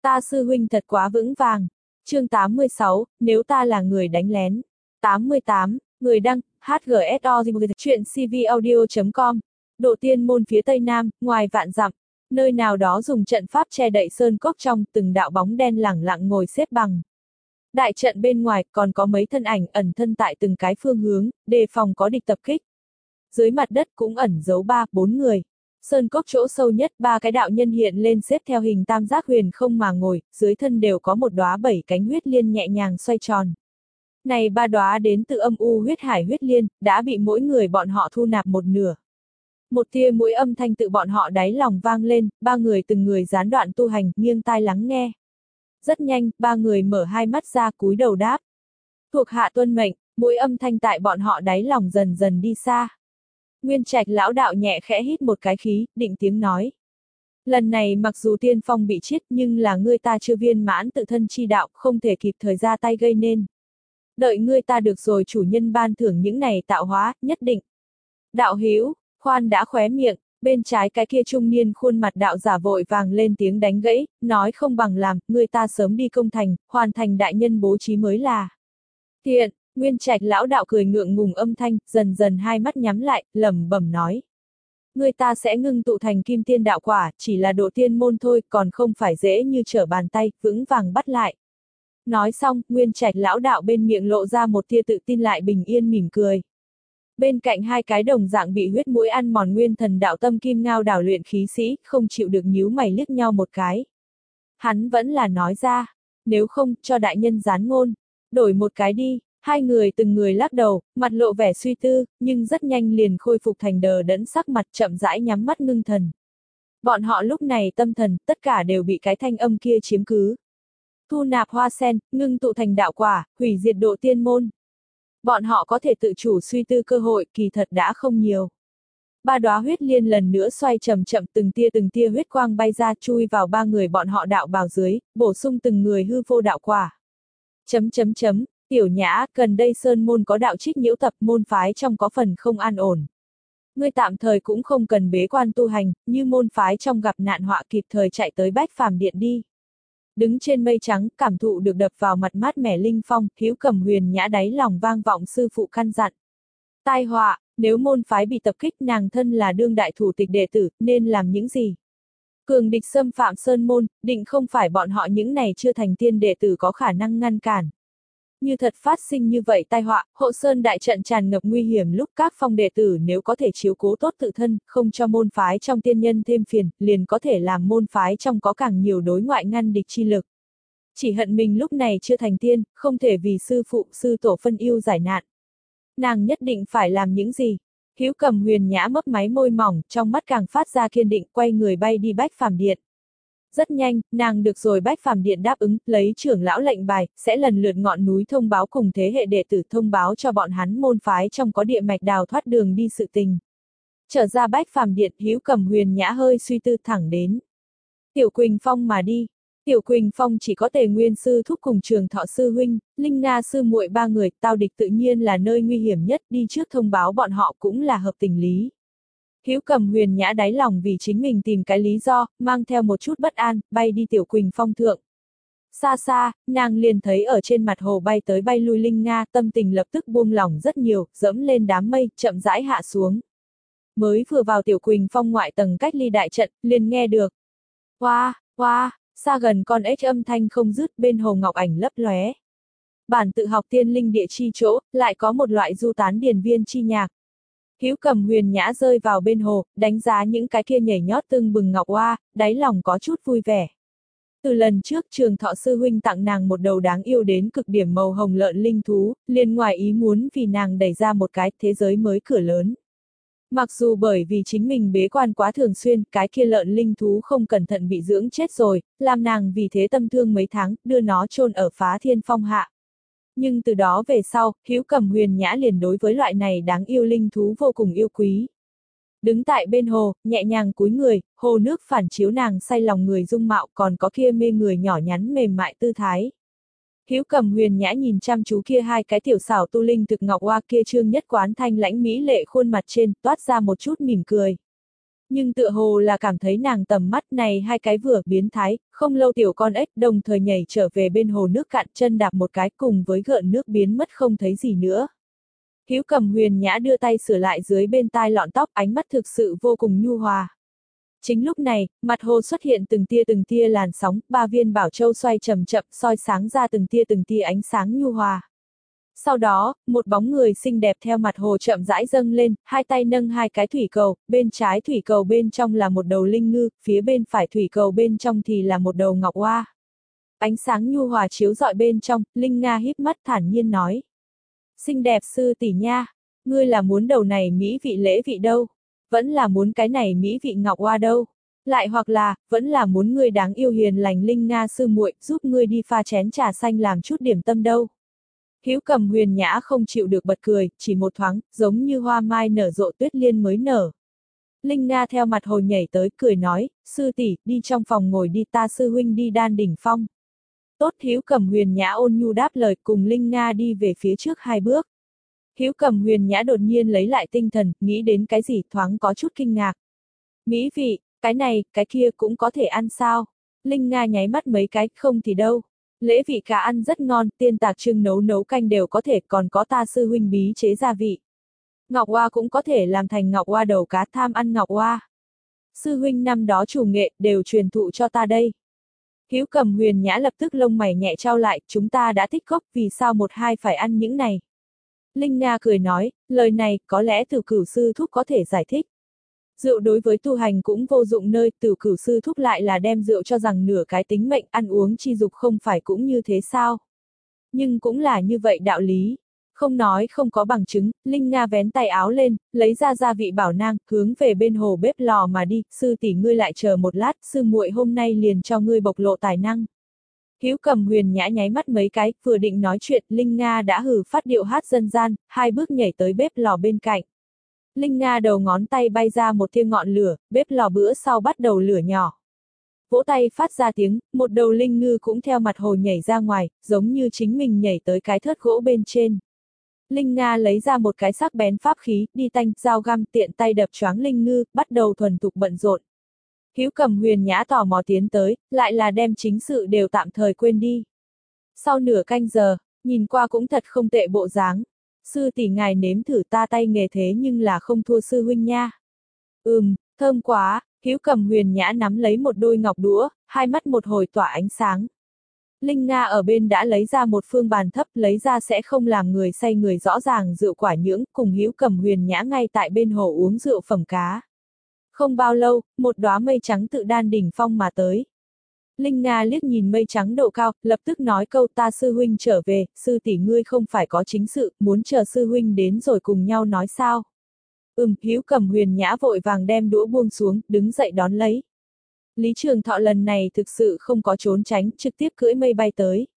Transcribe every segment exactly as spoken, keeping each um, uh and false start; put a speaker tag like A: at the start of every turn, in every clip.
A: Ta sư huynh thật quá vững vàng. Chương tám mươi sáu, nếu ta là người đánh lén. tám mươi tám, người đăng, hát giê ét o chuyện c v audio chấm com. Độ tiên môn phía tây nam, ngoài vạn dặm, nơi nào đó dùng trận pháp che đậy sơn cốc trong, từng đạo bóng đen lẳng lặng ngồi xếp bằng. Đại trận bên ngoài còn có mấy thân ảnh ẩn thân tại từng cái phương hướng, đề phòng có địch tập kích. Dưới mặt đất cũng ẩn giấu ba, bốn người. Sơn cốc chỗ sâu nhất, ba cái đạo nhân hiện lên xếp theo hình tam giác huyền không mà ngồi, dưới thân đều có một đóa bảy cánh huyết liên nhẹ nhàng xoay tròn. Này ba đóa đến từ âm u huyết hải huyết liên, đã bị mỗi người bọn họ thu nạp một nửa. Một tia mũi âm thanh tự bọn họ đáy lòng vang lên, ba người từng người gián đoạn tu hành, nghiêng tai lắng nghe. Rất nhanh, ba người mở hai mắt ra cúi đầu đáp. Thuộc hạ tuân mệnh, mũi âm thanh tại bọn họ đáy lòng dần dần đi xa. Nguyên Trạch lão đạo nhẹ khẽ hít một cái khí, định tiếng nói. Lần này mặc dù tiên phong bị chết nhưng là ngươi ta chưa viên mãn tự thân chi đạo, không thể kịp thời ra tay gây nên. Đợi ngươi ta được rồi chủ nhân ban thưởng những này tạo hóa, nhất định. Đạo hữu, khoan đã khóe miệng, bên trái cái kia trung niên khuôn mặt đạo giả vội vàng lên tiếng đánh gãy, nói không bằng làm, ngươi ta sớm đi công thành, hoàn thành đại nhân bố trí mới là. Thiện. Nguyên Trạch lão đạo cười ngượng ngùng âm thanh, dần dần hai mắt nhắm lại, lẩm bẩm nói. Người ta sẽ ngưng tụ thành kim tiên đạo quả, chỉ là độ tiên môn thôi, còn không phải dễ như trở bàn tay, vững vàng bắt lại. Nói xong, Nguyên Trạch lão đạo bên miệng lộ ra một tia tự tin lại bình yên mỉm cười. Bên cạnh hai cái đồng dạng bị huyết mũi ăn mòn nguyên thần đạo tâm kim ngao đảo luyện khí sĩ, không chịu được nhíu mày liếc nhau một cái. Hắn vẫn là nói ra, nếu không, cho đại nhân gián ngôn, đổi một cái đi. Hai người từng người lắc đầu, mặt lộ vẻ suy tư, nhưng rất nhanh liền khôi phục thành đờ đẫn sắc mặt chậm rãi nhắm mắt ngưng thần. Bọn họ lúc này tâm thần, tất cả đều bị cái thanh âm kia chiếm cứ. Thu nạp hoa sen, ngưng tụ thành đạo quả, hủy diệt độ tiên môn. Bọn họ có thể tự chủ suy tư cơ hội, kỳ thật đã không nhiều. Ba đóa huyết liên lần nữa xoay chậm chậm từng tia từng tia huyết quang bay ra chui vào ba người bọn họ đạo bào dưới, bổ sung từng người hư vô đạo quả. Chấm chấm chấm. Tiểu Nhã, gần đây sơn môn có đạo trích nhiễu tập môn phái trong có phần không an ổn. Ngươi tạm thời cũng không cần bế quan tu hành, như môn phái trong gặp nạn họa kịp thời chạy tới Bách Phàm Điện đi. Đứng trên mây trắng, cảm thụ được đập vào mặt mát mẻ linh phong, Hữu Cầm Huyền Nhã đáy lòng vang vọng sư phụ căn dặn. Tai họa, nếu môn phái bị tập kích nàng thân là đương đại thủ tịch đệ tử, nên làm những gì? Cường địch xâm phạm sơn môn, định không phải bọn họ những này chưa thành tiên đệ tử có khả năng ngăn cản. Như thật phát sinh như vậy tai họa, hộ sơn đại trận tràn ngập nguy hiểm lúc các phong đệ tử nếu có thể chiếu cố tốt tự thân, không cho môn phái trong tiên nhân thêm phiền, liền có thể làm môn phái trong có càng nhiều đối ngoại ngăn địch chi lực. Chỉ hận mình lúc này chưa thành tiên, không thể vì sư phụ, sư tổ phân ưu giải nạn. Nàng nhất định phải làm những gì? Hữu Cầm Huyền Nhã mấp máy môi mỏng, trong mắt càng phát ra kiên định, quay người bay đi Bách Phàm Điện. Rất nhanh, nàng được rồi Bách Phàm Điện đáp ứng, lấy trưởng lão lệnh bài, sẽ lần lượt ngọn núi thông báo cùng thế hệ đệ tử thông báo cho bọn hắn môn phái trong có địa mạch đào thoát đường đi sự tình. Trở ra Bách Phàm Điện, Hữu Cầm Huyền Nhã hơi suy tư thẳng đến Tiểu Quỳnh Phong mà đi. Tiểu Quỳnh Phong chỉ có Tề Nguyên sư thúc cùng Trường Thọ sư huynh, Linh Nga sư muội ba người, tao địch tự nhiên là nơi nguy hiểm nhất, đi trước thông báo bọn họ cũng là hợp tình lý. Hữu Cầm Huyền Nhã đáy lòng vì chính mình tìm cái lý do, mang theo một chút bất an, bay đi Tiểu Quỳnh Phong thượng. Xa xa, nàng liền thấy ở trên mặt hồ bay tới bay lui Linh Nga, tâm tình lập tức buông lỏng rất nhiều, dẫm lên đám mây, chậm rãi hạ xuống. Mới vừa vào Tiểu Quỳnh Phong ngoại tầng cách ly đại trận, liền nghe được. Hoa, hoa, xa gần con ếch âm thanh không dứt bên hồ ngọc ảnh lấp lóe. Bản tự học tiên linh địa chi chỗ, lại có một loại du tán điền viên chi nhạc. Hữu Cầm Huyền Nhã rơi vào bên hồ, đánh giá những cái kia nhảy nhót tưng bừng ngọc oa, đáy lòng có chút vui vẻ. Từ lần trước Trường Thọ sư huynh tặng nàng một đầu đáng yêu đến cực điểm màu hồng lợn linh thú, liền ngoài ý muốn vì nàng đẩy ra một cái thế giới mới cửa lớn. Mặc dù bởi vì chính mình bế quan quá thường xuyên, cái kia lợn linh thú không cẩn thận bị dưỡng chết rồi, làm nàng vì thế tâm thương mấy tháng, đưa nó chôn ở Phá Thiên Phong hạ. Nhưng từ đó về sau, Hữu Cầm Huyền Nhã liền đối với loại này đáng yêu linh thú vô cùng yêu quý. Đứng tại bên hồ, nhẹ nhàng cúi người, hồ nước phản chiếu nàng say lòng người dung mạo, còn có kia mê người nhỏ nhắn mềm mại tư thái. Hữu Cầm Huyền Nhã nhìn chăm chú kia hai cái tiểu xảo tu linh thực ngọc oa kia trương nhất quán thanh lãnh mỹ lệ khuôn mặt trên, toát ra một chút mỉm cười. Nhưng tựa hồ là cảm thấy nàng tầm mắt này hai cái vừa biến thái, không lâu tiểu con ếch đồng thời nhảy trở về bên hồ nước cạn, chân đạp một cái cùng với gợn nước biến mất không thấy gì nữa. Hữu Cầm Huyền Nhã đưa tay sửa lại dưới bên tai lọn tóc, ánh mắt thực sự vô cùng nhu hòa. Chính lúc này, mặt hồ xuất hiện từng tia từng tia làn sóng, ba viên bảo châu xoay chậm chậm soi sáng ra từng tia từng tia ánh sáng nhu hòa. Sau đó, một bóng người xinh đẹp theo mặt hồ chậm rãi dâng lên, hai tay nâng hai cái thủy cầu, bên trái thủy cầu bên trong là một đầu linh ngư, phía bên phải thủy cầu bên trong thì là một đầu ngọc oa. Ánh sáng nhu hòa chiếu rọi bên trong, Linh Nga híp mắt thản nhiên nói. Xinh đẹp sư tỷ nha, ngươi là muốn đầu này mỹ vị lễ vị đâu? Vẫn là muốn cái này mỹ vị ngọc oa đâu? Lại hoặc là, vẫn là muốn ngươi đáng yêu hiền lành Linh Nga sư muội giúp ngươi đi pha chén trà xanh làm chút điểm tâm đâu? Hữu Cầm Huyền Nhã không chịu được bật cười, chỉ một thoáng, giống như hoa mai nở rộ tuyết liên mới nở. Linh Nga theo mặt hồ nhảy tới, cười nói, sư tỷ, đi trong phòng ngồi đi, ta sư huynh đi đan đỉnh phong. Tốt. Hữu Cầm Huyền Nhã ôn nhu đáp lời, cùng Linh Nga đi về phía trước hai bước. Hữu Cầm Huyền Nhã đột nhiên lấy lại tinh thần, nghĩ đến cái gì, thoáng có chút kinh ngạc. Mỹ vị, cái này, cái kia cũng có thể ăn sao? Linh Nga nháy mắt mấy cái, không thì đâu. Lễ vị cá ăn rất ngon, tiên tạc trưng nấu nấu canh đều có thể, còn có ta sư huynh bí chế gia vị. Ngọc oa cũng có thể làm thành ngọc oa đầu cá, tham ăn ngọc oa. Sư huynh năm đó chủ nghệ, đều truyền thụ cho ta đây. Hữu Cầm Huyền Nhã lập tức lông mày nhẹ trao lại, chúng ta đã tích cốc, vì sao một hai phải ăn những này? Linh Nga cười nói, lời này, có lẽ Tử Cửu sư thúc có thể giải thích. Rượu đối với tu hành cũng vô dụng nơi, Tử Cửu sư thúc lại là đem rượu cho rằng nửa cái tính mệnh, ăn uống chi dục không phải cũng như thế sao? Nhưng cũng là như vậy đạo lý. Không nói không có bằng chứng, Linh Nga vén tay áo lên, lấy ra gia vị bảo nang, hướng về bên hồ bếp lò mà đi, sư tỷ ngươi lại chờ một lát, sư muội hôm nay liền cho ngươi bộc lộ tài năng. Hữu Cầm Huyền Nhã nháy mắt mấy cái, vừa định nói chuyện, Linh Nga đã hừ phát điệu hát dân gian, hai bước nhảy tới bếp lò bên cạnh. Linh Nga đầu ngón tay bay ra một tia ngọn lửa, bếp lò bữa sau bắt đầu lửa nhỏ. Vỗ tay phát ra tiếng, một đầu linh ngư cũng theo mặt hồ nhảy ra ngoài, giống như chính mình nhảy tới cái thớt gỗ bên trên. Linh Nga lấy ra một cái sắc bén pháp khí, đi tanh, dao găm, tiện tay đập choáng linh ngư, bắt đầu thuần thục bận rộn. Hữu Cầm Huyền Nhã tò mò tiến tới, lại là đem chính sự đều tạm thời quên đi. Sau nửa canh giờ, nhìn qua cũng thật không tệ bộ dáng. Sư tỷ ngài nếm thử ta tay nghề thế nhưng là không thua sư huynh nha. Ừm, thơm quá. Hữu Cầm Huyền Nhã nắm lấy một đôi ngọc đũa, hai mắt một hồi tỏa ánh sáng. Linh Nga ở bên đã lấy ra một phương bàn thấp, lấy ra sẽ không làm người say người rõ ràng rượu quả nhưỡng, cùng Hữu Cầm Huyền Nhã ngay tại bên hồ uống rượu phẩm cá. Không bao lâu, một đóa mây trắng tự đan đỉnh phong mà tới. Linh Nga liếc nhìn mây trắng độ cao, lập tức nói câu ta sư huynh trở về, sư tỷ ngươi không phải có chính sự, muốn chờ sư huynh đến rồi cùng nhau nói sao. Ừm, Hữu Cầm Huyền Nhã vội vàng đem đũa buông xuống, đứng dậy đón lấy. Lý Trường Thọ lần này thực sự không có trốn tránh, trực tiếp cưỡi mây bay tới.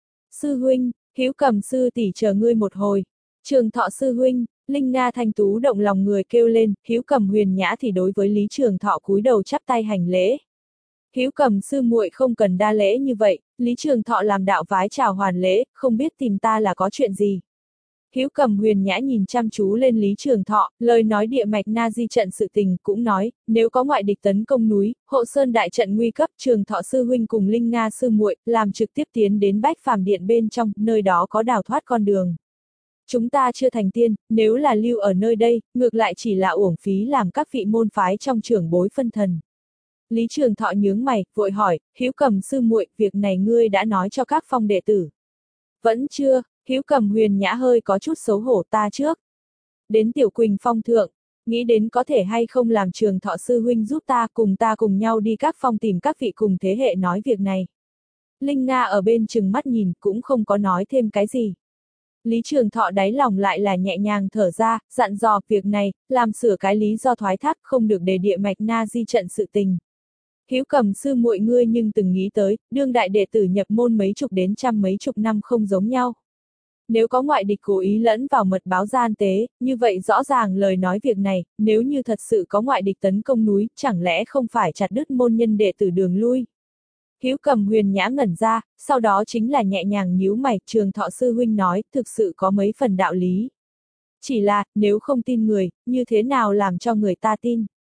A: Sư huynh, Hữu Cầm sư tỷ chờ ngươi một hồi. Trường Thọ sư huynh, Linh Nga thanh tú động lòng người kêu lên, Hữu Cầm Huyền Nhã thì đối với Lý Trường Thọ cúi đầu chắp tay hành lễ. Hữu Cầm sư muội không cần đa lễ như vậy, Lý Trường Thọ làm đạo vái chào hoàn lễ, không biết tìm ta là có chuyện gì. Hữu Cầm Huyền Nhã nhìn chăm chú lên Lý Trường Thọ, lời nói địa mạch na di trận sự tình, cũng nói, nếu có ngoại địch tấn công núi, hộ sơn đại trận nguy cấp, Trường Thọ sư huynh cùng Linh Nga sư muội, làm trực tiếp tiến đến Bách Phàm Điện bên trong, nơi đó có đào thoát con đường. Chúng ta chưa thành tiên, nếu là lưu ở nơi đây, ngược lại chỉ là uổng phí làm các vị môn phái trong trưởng bối phân thần. Lý Trường Thọ nhướng mày, vội hỏi, Hữu Cầm sư muội, việc này ngươi đã nói cho các phong đệ tử. Vẫn chưa. Hữu Cầm Huyền Nhã hơi có chút xấu hổ, ta trước. Đến Tiểu Quỳnh phong thượng, nghĩ đến có thể hay không làm Trường Thọ sư huynh giúp ta, cùng ta cùng nhau đi các phong tìm các vị cùng thế hệ nói việc này. Linh Nga ở bên chừng mắt nhìn, cũng không có nói thêm cái gì. Lý Trường Thọ đáy lòng lại là nhẹ nhàng thở ra, dặn dò việc này, làm sửa cái lý do thoái thác, không được để địa mạch na di trận sự tình. Hữu Cầm sư muội ngươi nhưng từng nghĩ tới, đương đại đệ tử nhập môn mấy chục đến trăm mấy chục năm không giống nhau. Nếu có ngoại địch cố ý lẫn vào mật báo gian tế, như vậy rõ ràng lời nói việc này, nếu như thật sự có ngoại địch tấn công núi, chẳng lẽ không phải chặt đứt môn nhân đệ tử đường lui. Hữu Cầm Huyền Nhã ngẩn ra, sau đó chính là nhẹ nhàng nhíu mày, Trường Thọ sư huynh nói, thực sự có mấy phần đạo lý. Chỉ là, nếu không tin người, như thế nào làm cho người ta tin?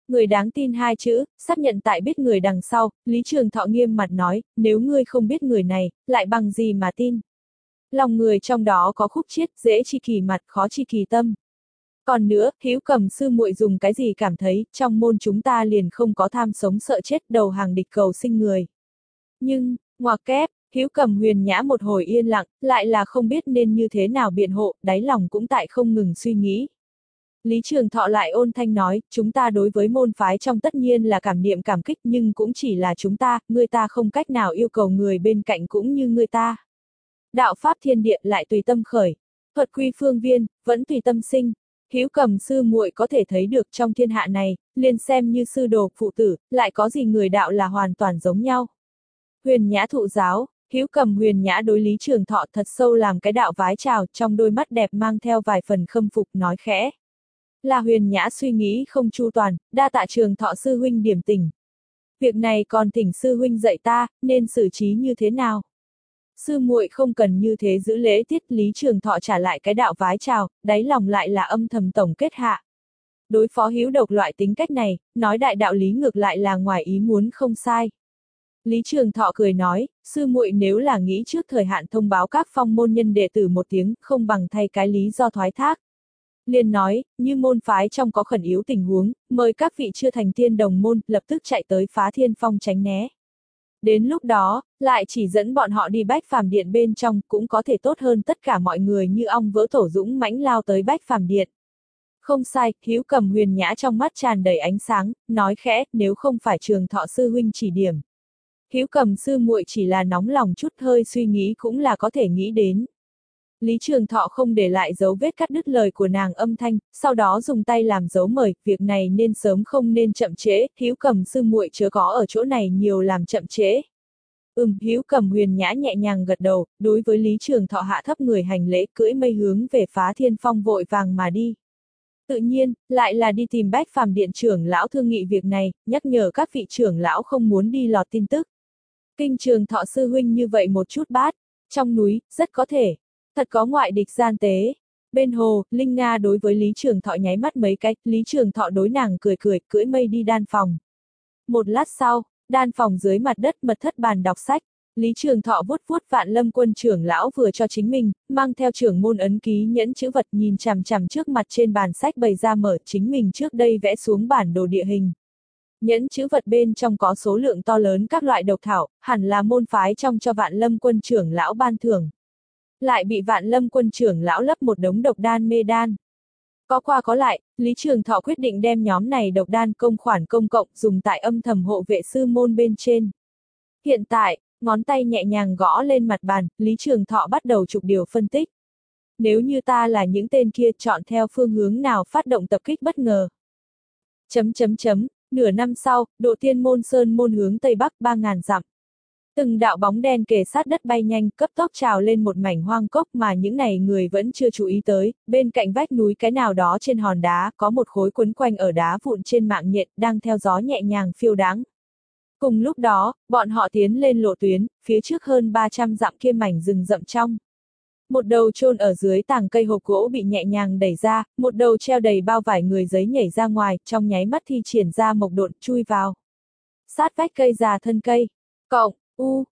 A: Người đáng tin hai chữ, xác nhận tại biết người đằng sau, Lý Trường Thọ nghiêm mặt nói, nếu ngươi không biết người này, lại bằng gì mà tin. Lòng người trong đó có khúc chiết, dễ chi kỳ mặt, khó chi kỳ tâm. Còn nữa, Hữu Cầm sư muội dùng cái gì cảm thấy, trong môn chúng ta liền không có tham sống sợ chết, đầu hàng địch cầu sinh người. Nhưng, ngoặc kép, Hữu Cầm Huyền Nhã một hồi yên lặng, lại là không biết nên như thế nào biện hộ, đáy lòng cũng tại không ngừng suy nghĩ. Lý Trường Thọ lại ôn thanh nói, chúng ta đối với môn phái trong tất nhiên là cảm niệm cảm kích nhưng cũng chỉ là chúng ta, người ta không cách nào yêu cầu người bên cạnh cũng như người ta. Đạo pháp thiên địa lại tùy tâm khởi, thuật quy phương viên, vẫn tùy tâm sinh. Hữu Cầm sư muội có thể thấy được trong thiên hạ này, liền xem như sư đồ phụ tử, lại có gì người đạo là hoàn toàn giống nhau. Huyền Nhã thụ giáo, Hữu Cầm Huyền Nhã đối Lý Trường Thọ thật sâu làm cái đạo vái chào, trong đôi mắt đẹp mang theo vài phần khâm phục nói khẽ. Là Huyền Nhã suy nghĩ không chu toàn, đa tạ Trường Thọ sư huynh điểm tình. Việc này còn thỉnh sư huynh dạy ta, nên xử trí như thế nào? Sư muội không cần như thế giữ lễ tiết. Lý Trường Thọ trả lại cái đạo vái chào, đáy lòng lại là âm thầm tổng kết hạ. Đối phó hữu độc loại tính cách này, nói đại đạo lý ngược lại là ngoài ý muốn không sai. Lý Trường Thọ cười nói, sư muội nếu là nghĩ trước thời hạn thông báo các phong môn nhân đệ tử một tiếng, không bằng thay cái lý do thoái thác. Liền nói, như môn phái trong có khẩn yếu tình huống, mời các vị chưa thành tiên đồng môn, lập tức chạy tới Phá Thiên Phong tránh né. Đến lúc đó, lại chỉ dẫn bọn họ đi Bách Phàm Điện bên trong, cũng có thể tốt hơn tất cả mọi người như ong vỡ tổ dũng mãnh lao tới Bách Phàm Điện. Không sai, Hữu Cầm Huyền Nhã trong mắt tràn đầy ánh sáng, nói khẽ, nếu không phải Trường Thọ sư huynh chỉ điểm. Hữu Cầm sư muội chỉ là nóng lòng chút hơi suy nghĩ cũng là có thể nghĩ đến. Lý Trường Thọ không để lại dấu vết cắt đứt lời của nàng âm thanh, sau đó dùng tay làm dấu mời, việc này nên sớm không nên chậm trễ, Hữu Cầm sư muội chớ có ở chỗ này nhiều làm chậm trễ. Ừm, Hữu Cầm Huyền Nhã nhẹ nhàng gật đầu, đối với Lý Trường Thọ hạ thấp người hành lễ, cưỡi mây hướng về Phá Thiên Phong vội vàng mà đi. Tự nhiên, lại là đi tìm Bách Phàm Điện trưởng lão thương nghị việc này, nhắc nhở các vị trưởng lão không muốn đi lọt tin tức. Kinh Trường Thọ sư huynh như vậy một chút bát, trong núi, rất có thể. Thật có ngoại địch gian tế. Bên hồ, Linh Nga đối với Lý Trường Thọ nháy mắt mấy cái, Lý Trường Thọ đối nàng cười cười, cưỡi mây đi đan phòng. Một lát sau, đan phòng dưới mặt đất mật thất bàn đọc sách, Lý Trường Thọ vuốt vuốt Vạn Lâm Quân trưởng lão vừa cho chính mình, mang theo trưởng môn ấn ký nhẫn chữ vật nhìn chằm chằm trước mặt trên bàn sách bày ra mở chính mình trước đây vẽ xuống bản đồ địa hình. Nhẫn chữ vật bên trong có số lượng to lớn các loại độc thảo, hẳn là môn phái trong cho Vạn Lâm Quân trưởng lão ban thưởng. Lại bị Vạn Lâm Quân trưởng lão lấp một đống độc đan mê đan. Có qua có lại, Lý Trường Thọ quyết định đem nhóm này độc đan công khoản công cộng dùng tại âm thầm hộ vệ sư môn bên trên. Hiện tại, ngón tay nhẹ nhàng gõ lên mặt bàn, Lý Trường Thọ bắt đầu chụp điều phân tích. Nếu như ta là những tên kia chọn theo phương hướng nào phát động tập kích bất ngờ. Chấm chấm chấm, nửa năm sau, Độ Tiên môn sơn môn hướng Tây Bắc ba ngàn dặm. Từng đạo bóng đen kề sát đất bay nhanh, cấp tốc trào lên một mảnh hoang cốc mà những này người vẫn chưa chú ý tới, bên cạnh vách núi cái nào đó trên hòn đá, có một khối quấn quanh ở đá vụn trên mạng nhện, đang theo gió nhẹ nhàng phiêu đáng. Cùng lúc đó, bọn họ tiến lên lộ tuyến, phía trước hơn ba trăm dặm kia mảnh rừng rậm trong. Một đầu chôn ở dưới tàng cây hộp gỗ bị nhẹ nhàng đẩy ra, một đầu treo đầy bao vải người giấy nhảy ra ngoài, trong nháy mắt thi triển ra mộc độn chui vào. Sát vách cây già thân cây. Cộng, u,